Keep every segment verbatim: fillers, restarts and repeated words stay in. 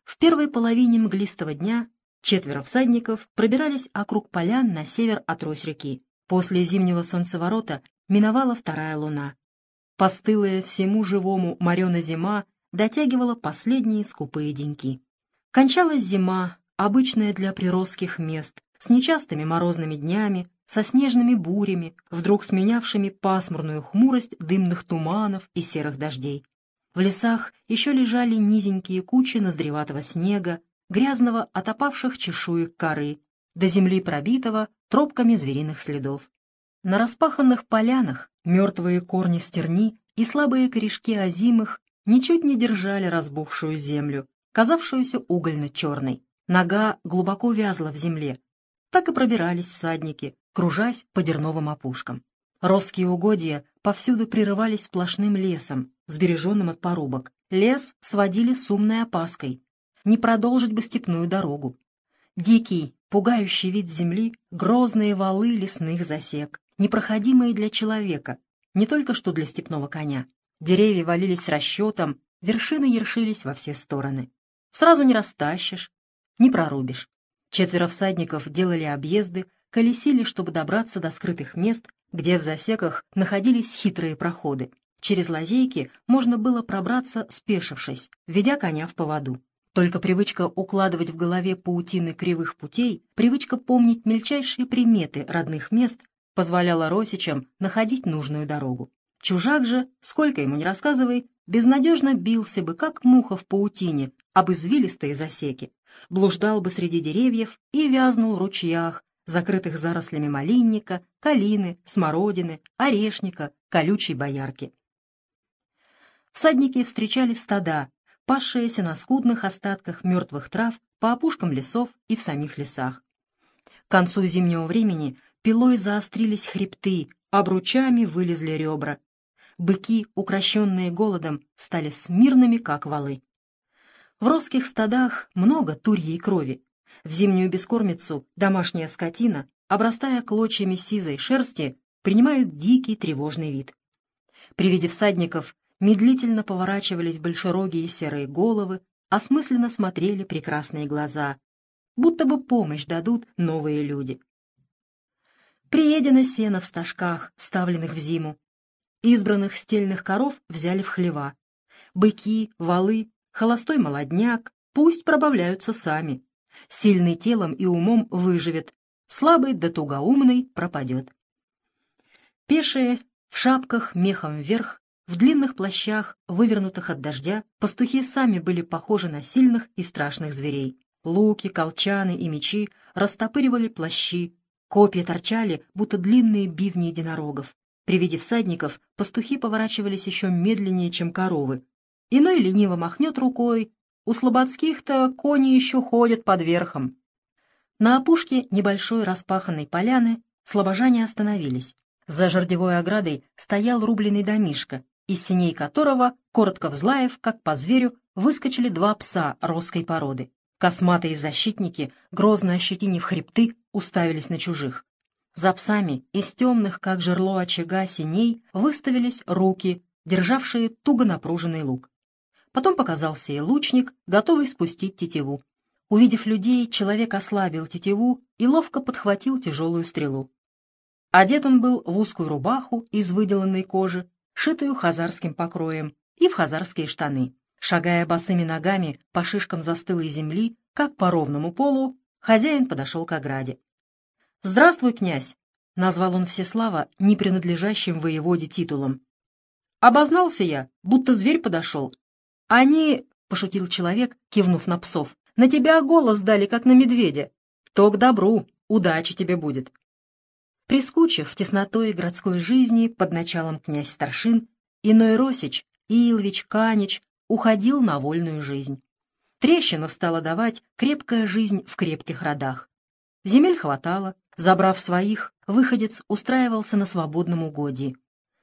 В первой половине мглистого дня четверо всадников пробирались округ полян на север от Рось-реки. После зимнего солнцеворота миновала вторая луна. Постылая всему живому морена зима дотягивала последние скупые деньки. Кончалась зима, обычная для природских мест, с нечастыми морозными днями, со снежными бурями, вдруг сменявшими пасмурную хмурость дымных туманов и серых дождей. В лесах еще лежали низенькие кучи наздреватого снега, грязного от опавших чешуек коры, до земли пробитого тропками звериных следов. На распаханных полянах мертвые корни стерни и слабые корешки озимых ничуть не держали разбухшую землю, казавшуюся угольно-черной. Нога глубоко вязла в земле. Так и пробирались всадники, кружась по дерновым опушкам. Росские угодья повсюду прерывались сплошным лесом, сбереженным от порубок. Лес сводили с умной опаской. Не продолжить бы степную дорогу. Дикий, пугающий вид земли, грозные валы лесных засек, непроходимые для человека, не только что для степного коня. Деревья валились с расчетом, вершины ершились во все стороны. Сразу не растащишь, не прорубишь. Четверо всадников делали объезды, колесили, чтобы добраться до скрытых мест, где в засеках находились хитрые проходы. Через лазейки можно было пробраться, спешившись, ведя коня в поводу. Только привычка укладывать в голове паутины кривых путей, привычка помнить мельчайшие приметы родных мест позволяла росичам находить нужную дорогу. Чужак же, сколько ему ни рассказывай, безнадежно бился бы, как муха в паутине, об извилистые засеки, блуждал бы среди деревьев и вязнул в ручьях, закрытых зарослями малинника, калины, смородины, орешника, колючей боярки. Всадники встречали стада, пасшиеся на скудных остатках мертвых трав по опушкам лесов и в самих лесах. К концу зимнего времени пилой заострились хребты, обручами вылезли ребра. Быки, укращенные голодом, стали смирными, как валы. В росских стадах много турьей крови. В зимнюю бескормицу домашняя скотина, обрастая клочьями сизой шерсти, принимает дикий тревожный вид. При виде всадников медлительно поворачивались большерогие серые головы, осмысленно смотрели прекрасные глаза, будто бы помощь дадут новые люди. Приедено сено в стажках, ставленных в зиму. Избранных стельных коров взяли в хлева. Быки, валы, холостой молодняк пусть пробавляются сами. Сильный телом и умом выживет, слабый да тугоумный пропадет. Пешие, в шапках мехом вверх, в длинных плащах, вывернутых от дождя, пастухи сами были похожи на сильных и страшных зверей. Луки, колчаны и мечи растопыривали плащи, копья торчали, будто длинные бивни единорогов. При виде всадников пастухи поворачивались еще медленнее, чем коровы. Иной лениво махнет рукой, у слободских-то кони еще ходят под верхом. На опушке небольшой распаханной поляны слобожане остановились. За жердевой оградой стоял рубленый домишко, из синей которого, коротко взлаев, как по зверю, выскочили два пса росской породы. Косматые защитники, грозно ощетинив хребты, уставились на чужих. За псами из темных, как жерло очага, синей выставились руки, державшие туго напруженный лук. Потом показался и лучник, готовый спустить тетиву. Увидев людей, человек ослабил тетиву и ловко подхватил тяжелую стрелу. Одет он был в узкую рубаху из выделанной кожи, шитую хазарским покроем, и в хазарские штаны. Шагая босыми ногами по шишкам застылой земли, как по ровному полу, хозяин подошел к ограде. «Здравствуй, князь!» — назвал он Всеслава не принадлежащим воеводе титулом. «Обознался я, будто зверь подошел. Они, — пошутил человек, кивнув на псов, — на тебя голос дали, как на медведя. То к добру, удачи тебе будет». Прискучив теснотой городской жизни под началом князь-старшин, иной Росич, Илвич, Канич уходил на вольную жизнь. Трещину стала давать крепкая жизнь в крепких родах. Земель хватало, забрав своих, выходец устраивался на свободном угодье.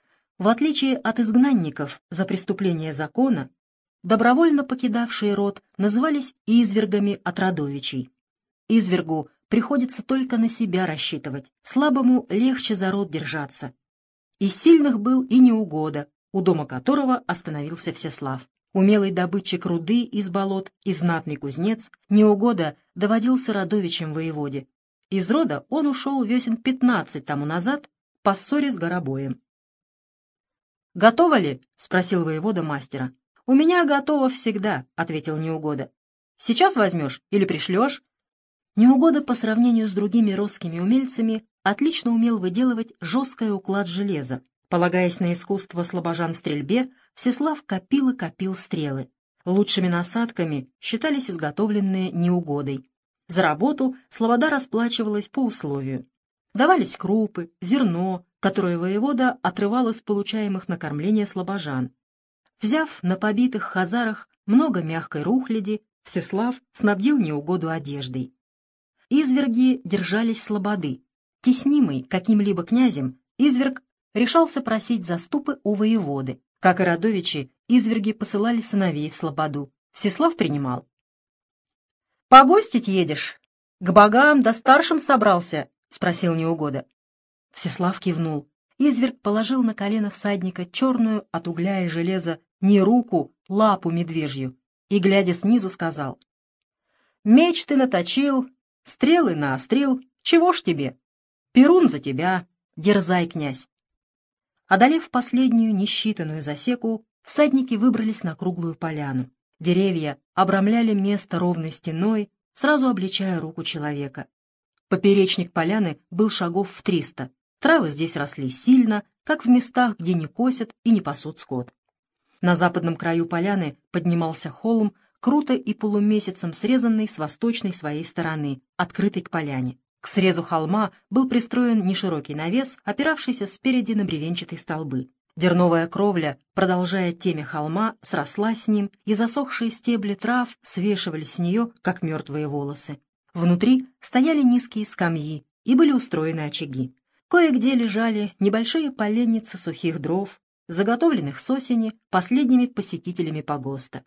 В отличие от изгнанников за преступление закона, добровольно покидавшие род назывались извергами от родовичей. Извергу приходится только на себя рассчитывать, слабому легче за род держаться. Из сильных был и Неугода, у дома которого остановился Всеслав. Умелый добытчик руды из болот и знатный кузнец, Неугода доводился родовичем воеводе. Из рода он ушел весен пятнадцать тому назад по ссоре с Горобоем. «Готово ли?» — спросил воевода мастера. «У меня готово всегда», — ответил Неугода. «Сейчас возьмешь или пришлешь?» Неугода по сравнению с другими росскими умельцами отлично умел выделывать жесткое уклад железа. Полагаясь на искусство слобожан в стрельбе, Всеслав копил и копил стрелы. Лучшими насадками считались изготовленные Неугодой. За работу слобода расплачивалась по условию. Давались крупы, зерно, которое воевода отрывал из получаемых на кормление слобожан. Взяв на побитых хазарах много мягкой рухляди, Всеслав снабдил Неугоду одеждой. Изверги держались слободы. Теснимый каким-либо князем, изверг решался просить заступы у воеводы. Как и родовичи, изверги посылали сыновей в слободу. Всеслав принимал. «Погостить едешь? К богам да старшим собрался?» — спросил Неугода. Всеслав кивнул. Изверг положил на колено всадника черную от угля и железа не руку, лапу медвежью, и, глядя снизу, сказал: «Меч ты наточил, стрелы наострил, чего ж тебе? Перун за тебя, дерзай, князь!» Одолев последнюю несчитанную засеку, всадники выбрались на круглую поляну. Деревья обрамляли место ровной стеной, сразу обличая руку человека. Поперечник поляны был шагов в триста. Травы здесь росли сильно, как в местах, где не косят и не пасут скот. На западном краю поляны поднимался холм, круто и полумесяцем срезанный с восточной своей стороны, открытый к поляне. К срезу холма был пристроен неширокий навес, опиравшийся спереди на бревенчатые столбы. Дерновая кровля, продолжая темя холма, срослась с ним, и засохшие стебли трав свешивались с нее, как мертвые волосы. Внутри стояли низкие скамьи и были устроены очаги. Кое-где лежали небольшие поленницы сухих дров, заготовленных с осени последними посетителями погоста.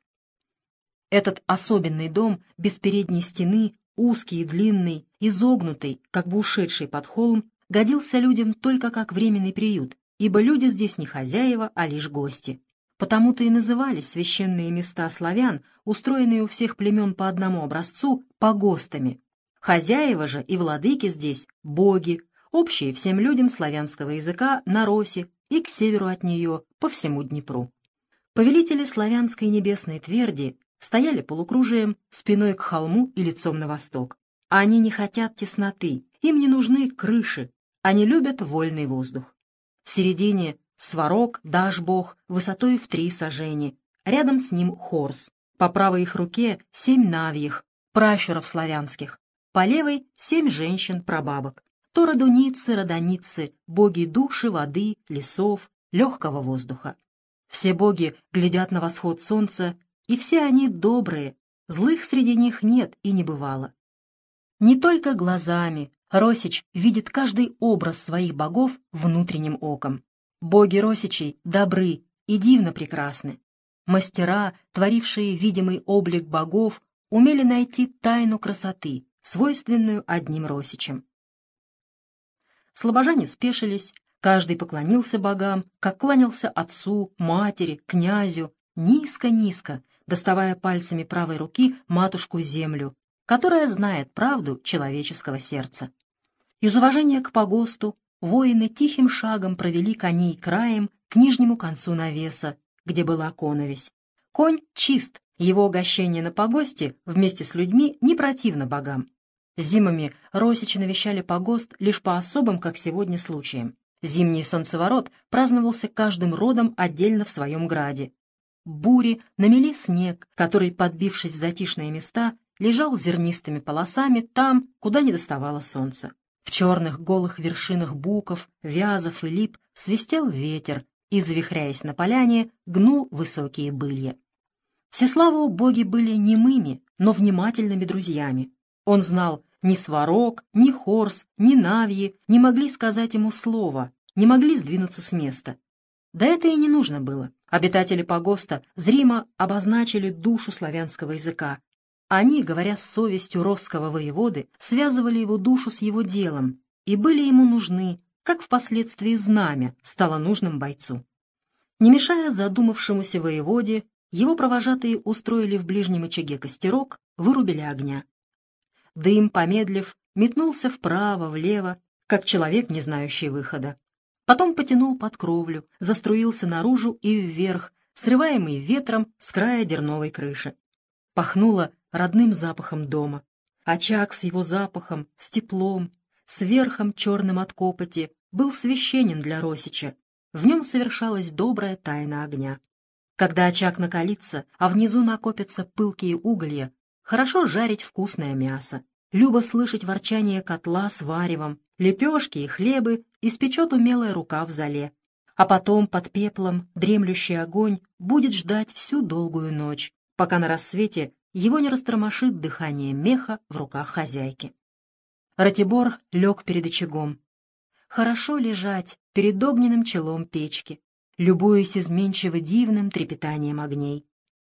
Этот особенный дом без передней стены, узкий и длинный, изогнутый, как бы ушедший под холм, годился людям только как временный приют, ибо люди здесь не хозяева, а лишь гости. Потому-то и назывались священные места славян, устроенные у всех племен по одному образцу, погостами. Хозяева же и владыки здесь — боги, общие всем людям славянского языка на Росе и к северу от нее, по всему Днепру. Повелители славянской небесной тверди стояли полукружием, спиной к холму и лицом на восток. Они не хотят тесноты, им не нужны крыши, они любят вольный воздух. В середине сварог, дашбог, высотой в три сажени, рядом с ним хорс, по правой их руке семь навьих, пращуров славянских, по левой семь женщин-прабабок. То родуницы, родоницы, боги души, воды, лесов, легкого воздуха. Все боги глядят на восход солнца, и все они добрые, злых среди них нет и не бывало. Не только глазами Росич видит каждый образ своих богов внутренним оком. Боги Росичей добры и дивно прекрасны. Мастера, творившие видимый облик богов, умели найти тайну красоты, свойственную одним Росичам. Слобожане спешились, каждый поклонился богам, как кланялся отцу, матери, князю, низко-низко, доставая пальцами правой руки матушку-землю, которая знает правду человеческого сердца. Из уважения к погосту воины тихим шагом провели коней краем к нижнему концу навеса, где была коновесь. Конь чист, его угощение на погосте вместе с людьми не противно богам. Зимами росичи навещали погост лишь по особым, как сегодня, случаям. Зимний солнцеворот праздновался каждым родом отдельно в своем граде. Бури намели снег, который, подбившись в затишные места, лежал зернистыми полосами там, куда не доставало солнца. В черных голых вершинах буков, вязов и лип свистел ветер и, завихряясь на поляне, гнул высокие былья. Всеславу боги были немыми, но внимательными друзьями. Он знал, ни сварог, ни хорс, ни навьи не могли сказать ему слова, не могли сдвинуться с места. Да это и не нужно было. Обитатели погоста зримо обозначили душу славянского языка. Они, говоря с совестью росского воеводы, связывали его душу с его делом и были ему нужны, как впоследствии знамя стало нужным бойцу. Не мешая задумавшемуся воеводе, его провожатые устроили в ближнем очаге костерок, вырубили огня. Дым, помедлив, метнулся вправо, влево, как человек, не знающий выхода. Потом потянул под кровлю, заструился наружу и вверх, срываемый ветром с края дерновой крыши. Пахнуло родным запахом дома. Очаг с его запахом, с теплом, с верхом черным от копоти был священен для Росича. В нем совершалась добрая тайна огня. Когда очаг накалится, а внизу накопятся пылкие уголья, хорошо жарить вкусное мясо. Любо слышать ворчание котла с варевом, лепешки и хлебы испечет умелая рука в золе. А потом под пеплом дремлющий огонь будет ждать всю долгую ночь, пока на рассвете его не растормошит дыхание меха в руках хозяйки. Ратибор лег перед очагом. Хорошо лежать перед огненным челом печки, любуясь изменчиво дивным трепетанием огней.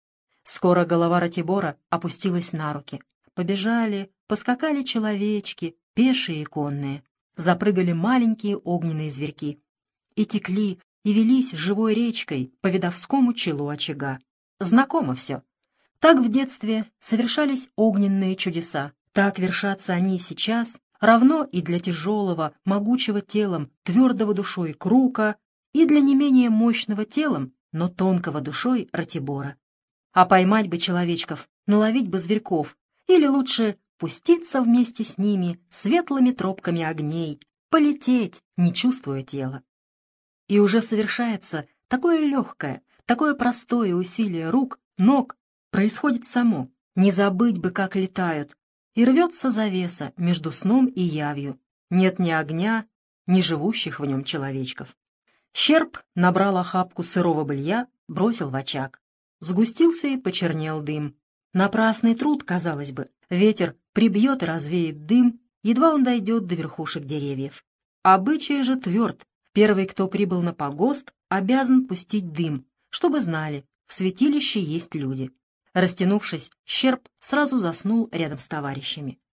Скоро голова Ратибора опустилась на руки. Побежали, поскакали человечки, пешие и конные. Запрыгали маленькие огненные зверьки. И текли, и велись живой речкой по видовскому челу очага. Знакомо все. Так в детстве совершались огненные чудеса. Так вершатся они и сейчас, равно и для тяжелого, могучего телом, твердого душой Крука, и для не менее мощного телом, но тонкого душой Ратибора. А поймать бы человечков, наловить бы зверьков, или лучше пуститься вместе с ними светлыми тропками огней, полететь, не чувствуя тела. И уже совершается такое легкое, такое простое усилие рук, ног, происходит само, не забыть бы, как летают, и рвется завеса между сном и явью. Нет ни огня, ни живущих в нем человечков. Щерб набрал охапку сырого былья, бросил в очаг. Сгустился и почернел дым. Напрасный труд, казалось бы. Ветер прибьет и развеет дым, едва он дойдет до верхушек деревьев. Обычай же тверд. Первый, кто прибыл на погост, обязан пустить дым, чтобы знали, в святилище есть люди. Растянувшись, Щерб сразу заснул рядом с товарищами.